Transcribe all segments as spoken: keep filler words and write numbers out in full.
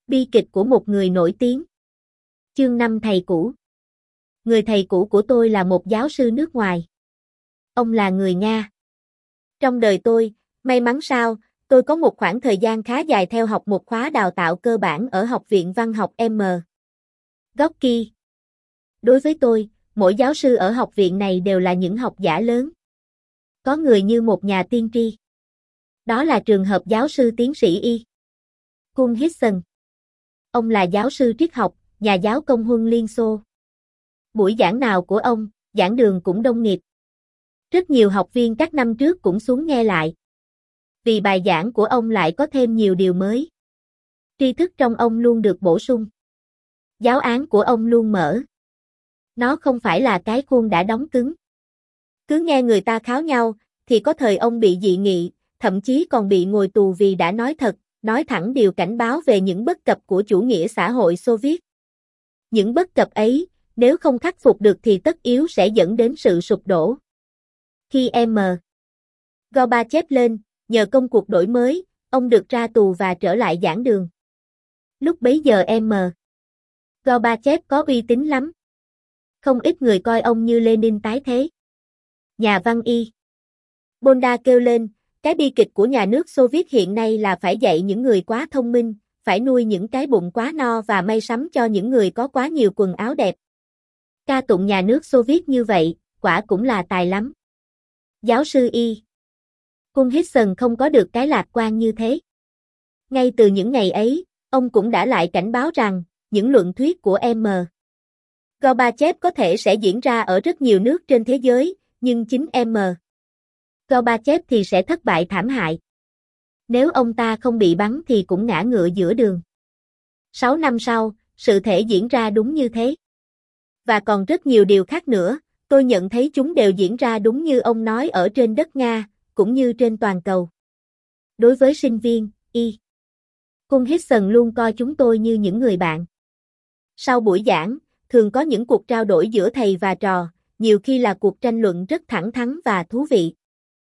Bi kịch của một người nổi tiếng. Chương năm thầy cũ. Người thầy cũ của tôi là một giáo sư nước ngoài. Ông là người Nga. Trong đời tôi, may mắn sao, tôi có một khoảng thời gian khá dài theo học một khóa đào tạo cơ bản ở Học viện Văn học M. Gorky. Đối với tôi, mỗi giáo sư ở học viện này đều là những học giả lớn. Có người như một nhà tiên tri. Đó là trường hợp giáo sư tiến sĩ Y. Kuhn Hixon. Ông là giáo sư triết học, nhà giáo Công huân Liên Xô. Buổi giảng nào của ông, giảng đường cũng đông nghịt. Rất nhiều học viên các năm trước cũng xuống nghe lại. Vì bài giảng của ông lại có thêm nhiều điều mới. Tri thức trong ông luôn được bổ sung. Giáo án của ông luôn mở. Nó không phải là cái khuôn đã đóng cứng. Cứ nghe người ta kháo nhau, thì có thời ông bị dị nghị, thậm chí còn bị ngồi tù vì đã nói thật, nói thẳng điều cảnh báo về những bất cập của chủ nghĩa xã hội Xô Viết. Những bất cập ấy, nếu không khắc phục được thì tất yếu sẽ dẫn đến sự sụp đổ. Khi M. Gorbachev lên, nhờ công cuộc đổi mới, ông được ra tù và trở lại giảng đường. Lúc bấy giờ M. Gorbachev có uy tín lắm. Không ít người coi ông như Lenin tái thế. Nhà văn Y. Bonda kêu lên, cái bi kịch của nhà nước Xô Viết hiện nay là phải dạy những người quá thông minh, phải nuôi những cái bụng quá no và may sắm cho những người có quá nhiều quần áo đẹp. Ca tụng nhà nước Xô Viết như vậy, quả cũng là tài lắm. Giáo sư Y. Kuhn Hixon không có được cái lạc quan như thế. Ngay từ những ngày ấy, ông cũng đã lại cảnh báo rằng, những luận thuyết của M. Gorbachev có thể sẽ diễn ra ở rất nhiều nước trên thế giới, nhưng chính M. Gorbachev thì sẽ thất bại thảm hại. Nếu ông ta không bị bắn thì cũng ngã ngựa giữa đường. Sáu năm sau, sự thể diễn ra đúng như thế. Và còn rất nhiều điều khác nữa, tôi nhận thấy chúng đều diễn ra đúng như ông nói ở trên đất Nga, cũng như trên toàn cầu. Đối với sinh viên, Y. Kuhn Hixon luôn coi chúng tôi như những người bạn. Sau buổi giảng, thường có những cuộc trao đổi giữa thầy và trò, nhiều khi là cuộc tranh luận rất thẳng thắn và thú vị.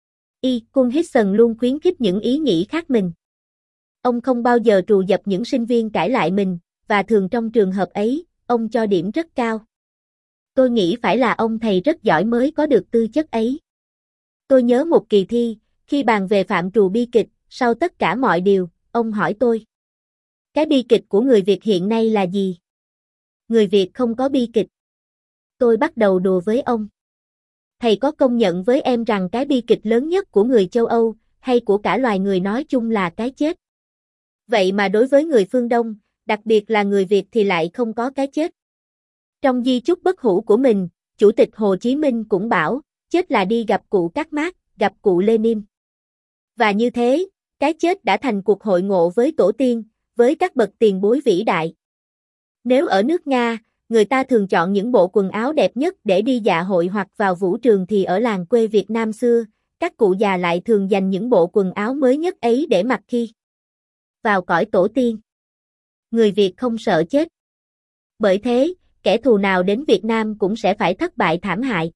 Y. Kuhn Hixon luôn khuyến khích những ý nghĩ khác mình. Ông không bao giờ trù dập những sinh viên cãi lại mình, và thường trong trường hợp ấy, ông cho điểm rất cao. Tôi nghĩ phải là ông thầy rất giỏi mới có được tư chất ấy. Tôi nhớ một kỳ thi, khi bàn về phạm trù bi kịch, sau tất cả mọi điều, ông hỏi tôi. Cái bi kịch của người Việt hiện nay là gì? Người Việt không có bi kịch. Tôi bắt đầu đùa với ông. Thầy có công nhận với em rằng cái bi kịch lớn nhất của người châu Âu, hay của cả loài người nói chung là cái chết. Vậy mà đối với người phương Đông, đặc biệt là người Việt thì lại không có cái chết. Trong di chúc bất hủ của mình, Chủ tịch Hồ Chí Minh cũng bảo, chết là đi gặp cụ Các Mác, gặp cụ Lenin. Và như thế, cái chết đã thành cuộc hội ngộ với tổ tiên, với các bậc tiền bối vĩ đại. Nếu ở nước Nga, người ta thường chọn những bộ quần áo đẹp nhất để đi dạ hội hoặc vào vũ trường thì ở làng quê Việt Nam xưa, các cụ già lại thường dành những bộ quần áo mới nhất ấy để mặc khi vào cõi tổ tiên. Người Việt không sợ chết. Bởi thế, kẻ thù nào đến Việt Nam cũng sẽ phải thất bại thảm hại.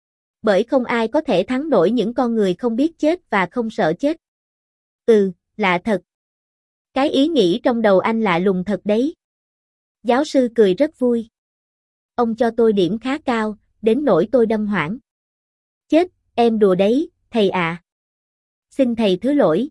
Bởi không ai có thể thắng nổi những con người không biết chết và không sợ chết. Ừ, lạ thật. Cái ý nghĩ trong đầu anh lạ lùng thật đấy. Giáo sư cười rất vui. Ông cho tôi điểm khá cao, đến nỗi tôi đâm hoảng. Chết, em đùa đấy, thầy ạ. À. Xin thầy thứ lỗi.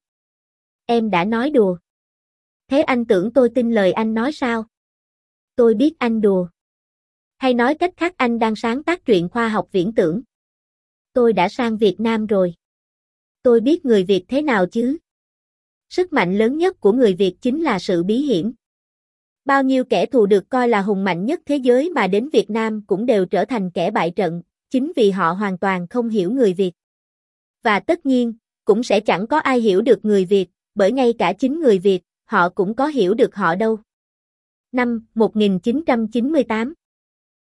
Em đã nói đùa. Thế anh tưởng tôi tin lời anh nói sao? Tôi biết anh đùa. Hay nói cách khác anh đang sáng tác truyện khoa học viễn tưởng. Tôi đã sang Việt Nam rồi. Tôi biết người Việt thế nào chứ. Sức mạnh lớn nhất của người Việt chính là sự bí hiểm. Bao nhiêu kẻ thù được coi là hùng mạnh nhất thế giới mà đến Việt Nam cũng đều trở thành kẻ bại trận, chính vì họ hoàn toàn không hiểu người Việt. Và tất nhiên, cũng sẽ chẳng có ai hiểu được người Việt, bởi ngay cả chính người Việt, họ cũng có hiểu được họ đâu. Năm một nghìn chín trăm chín mươi tám